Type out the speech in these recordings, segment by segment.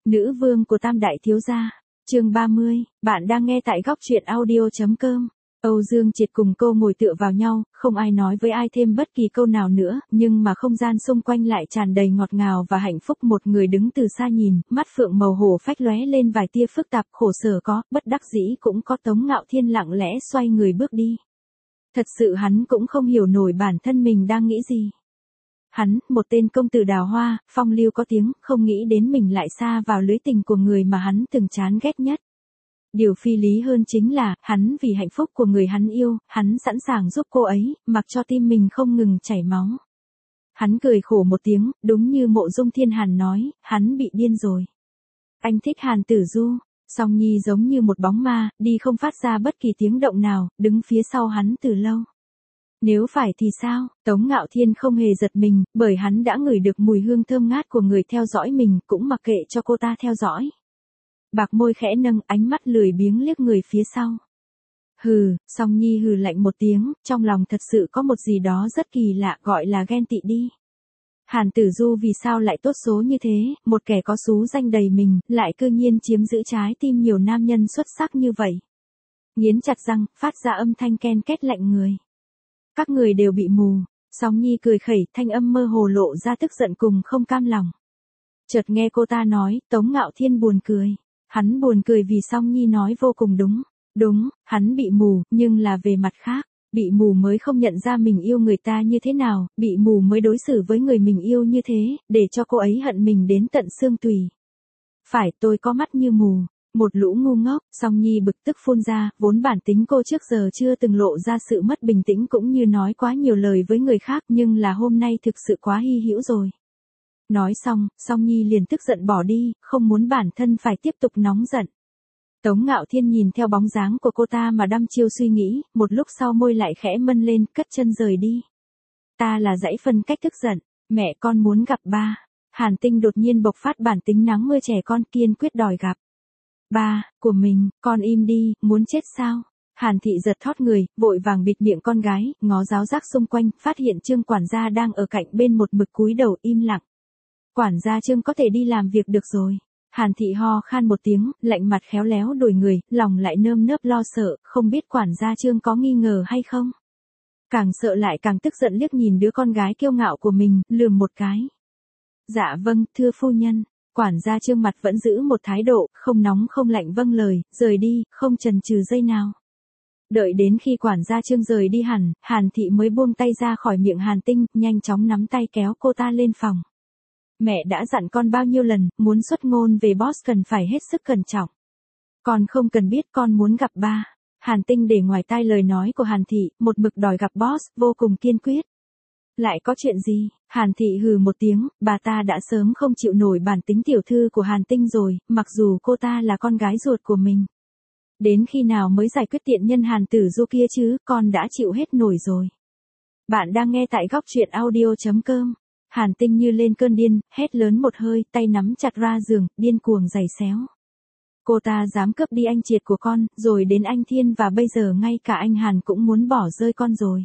Nữ vương của Tam Đại Thiếu Gia. Chương 30, bạn đang nghe tại góc truyện audio.com. Âu Dương Triệt cùng cô ngồi tựa vào nhau, không ai nói với ai thêm bất kỳ câu nào nữa, nhưng mà không gian xung quanh lại tràn đầy ngọt ngào và hạnh phúc. Một người đứng từ xa nhìn, mắt phượng màu hổ phách lóe lên vài tia phức tạp, khổ sở có, bất đắc dĩ cũng có. Tống Ngạo Thiên lặng lẽ xoay người bước đi. Thật sự hắn cũng không hiểu nổi bản thân mình đang nghĩ gì. Hắn, một tên công tử đào hoa, phong lưu có tiếng, không nghĩ đến mình lại sa vào lưới tình của người mà hắn từng chán ghét nhất. Điều phi lý hơn chính là, hắn vì hạnh phúc của người hắn yêu, hắn sẵn sàng giúp cô ấy, mặc cho tim mình không ngừng chảy máu. Hắn cười khổ một tiếng, đúng như Mộ Dung Thiên Hàn nói, hắn bị điên rồi. Anh thích Hàn Tử Du. Song Nhi giống như một bóng ma, đi không phát ra bất kỳ tiếng động nào, đứng phía sau hắn từ lâu. Nếu phải thì sao? Tống Ngạo Thiên không hề giật mình, bởi hắn đã ngửi được mùi hương thơm ngát của người theo dõi mình, cũng mặc kệ cho cô ta theo dõi. Bạc môi khẽ nâng, ánh mắt lười biếng liếc người phía sau. Hừ, Song Nhi hừ lạnh một tiếng, trong lòng thật sự có một gì đó rất kỳ lạ, gọi là ghen tị đi. Hàn Tử Du vì sao lại tốt số như thế, một kẻ có xú danh đầy mình, lại cư nhiên chiếm giữ trái tim nhiều nam nhân xuất sắc như vậy. Nghiến chặt răng, phát ra âm thanh ken két lạnh người. Các người đều bị mù. Song Nhi cười khẩy, thanh âm mơ hồ lộ ra tức giận cùng không cam lòng. Chợt nghe cô ta nói, Tống Ngạo Thiên buồn cười. Hắn buồn cười vì Song Nhi nói vô cùng đúng. Đúng, hắn bị mù, nhưng là về mặt khác. Bị mù mới không nhận ra mình yêu người ta như thế nào, bị mù mới đối xử với người mình yêu như thế, để cho cô ấy hận mình đến tận xương tủy. Phải, tôi có mắt như mù. Một lũ ngu ngốc. Song Nhi bực tức phun ra, vốn bản tính cô trước giờ chưa từng lộ ra sự mất bình tĩnh cũng như nói quá nhiều lời với người khác, nhưng là hôm nay thực sự quá hy hữu rồi. Nói xong, Song Nhi liền tức giận bỏ đi, không muốn bản thân phải tiếp tục nóng giận. Tống Ngạo Thiên nhìn theo bóng dáng của cô ta mà đăm chiêu suy nghĩ, một lúc sau môi lại khẽ mân lên, cất chân rời đi. Ta là dãy phân cách tức giận, mẹ con muốn gặp ba. Hàn Tinh đột nhiên bộc phát bản tính nắng mưa trẻ con, kiên quyết đòi gặp. Ba, của mình, con im đi, muốn chết sao? Hàn Thị giật thót người, vội vàng bịt miệng con gái, ngó giáo giác xung quanh, phát hiện Trương quản gia đang ở cạnh bên một mực cúi đầu im lặng. Quản gia Trương có thể đi làm việc được rồi. Hàn Thị ho khan một tiếng, lạnh mặt khéo léo đổi người, lòng lại nơm nớp lo sợ, không biết quản gia Trương có nghi ngờ hay không. Càng sợ lại càng tức giận liếc nhìn đứa con gái kiêu ngạo của mình, lườm một cái. Dạ vâng, thưa phu nhân. Quản gia Trương mặt vẫn giữ một thái độ, không nóng không lạnh vâng lời, rời đi, không chần chừ giây nào. Đợi đến khi quản gia Trương rời đi hẳn, Hàn Thị mới buông tay ra khỏi miệng Hàn Tinh, nhanh chóng nắm tay kéo cô ta lên phòng. Mẹ đã dặn con bao nhiêu lần, muốn xuất ngôn về boss cần phải hết sức cẩn trọng. Con không cần biết con muốn gặp ba. Hàn Tinh để ngoài tai lời nói của Hàn Thị, một mực đòi gặp boss, vô cùng kiên quyết. Lại có chuyện gì? Hàn Thị hừ một tiếng, bà ta đã sớm không chịu nổi bản tính tiểu thư của Hàn Tinh rồi, mặc dù cô ta là con gái ruột của mình. Đến khi nào mới giải quyết tiện nhân Hàn Tử Du kia chứ, con đã chịu hết nổi rồi. Bạn đang nghe tại góc truyện audio.com. Hàn Tinh như lên cơn điên, hét lớn một hơi, tay nắm chặt ra giường, điên cuồng giày xéo. Cô ta dám cướp đi anh Triệt của con, rồi đến anh Thiên và bây giờ ngay cả anh Hàn cũng muốn bỏ rơi con rồi.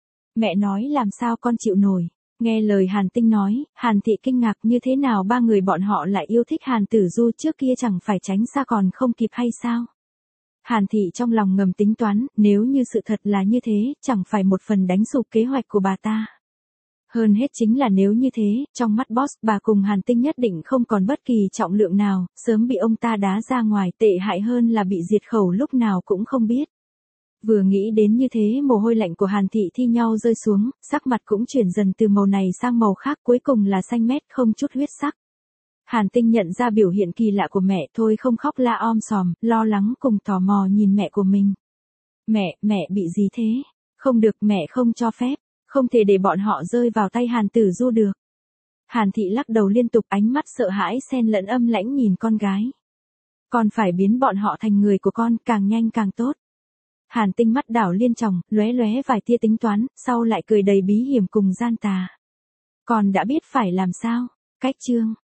Mẹ nói làm sao con chịu nổi. Nghe lời Hàn Tinh nói, Hàn Thị kinh ngạc như thế nào ba người bọn họ lại yêu thích Hàn Tử Du trước kia chẳng phải tránh xa còn không kịp hay sao? Hàn Thị trong lòng ngầm tính toán, nếu như sự thật là như thế, chẳng phải một phần đánh sụp kế hoạch của bà ta. Hơn hết chính là nếu như thế, trong mắt boss, bà cùng Hàn Tinh nhất định không còn bất kỳ trọng lượng nào, sớm bị ông ta đá ra ngoài, tệ hại hơn là bị diệt khẩu lúc nào cũng không biết. Vừa nghĩ đến như thế mồ hôi lạnh của Hàn Thị thi nhau rơi xuống, sắc mặt cũng chuyển dần từ màu này sang màu khác, cuối cùng là xanh mét không chút huyết sắc. Hàn Tinh nhận ra biểu hiện kỳ lạ của mẹ, thôi không khóc la om sòm, lo lắng cùng tò mò nhìn mẹ của mình. Mẹ bị gì thế? Không được, mẹ không cho phép, không thể để bọn họ rơi vào tay Hàn Tử Du được. Hàn Thị lắc đầu liên tục, ánh mắt sợ hãi xen lẫn âm lãnh nhìn con gái. Con phải biến bọn họ thành người của con, càng nhanh càng tốt. Hàn Tinh mắt đảo liên tròng, lóe lóe vài tia tính toán, sau lại cười đầy bí hiểm cùng gian tà. Con đã biết phải làm sao? Cách chương.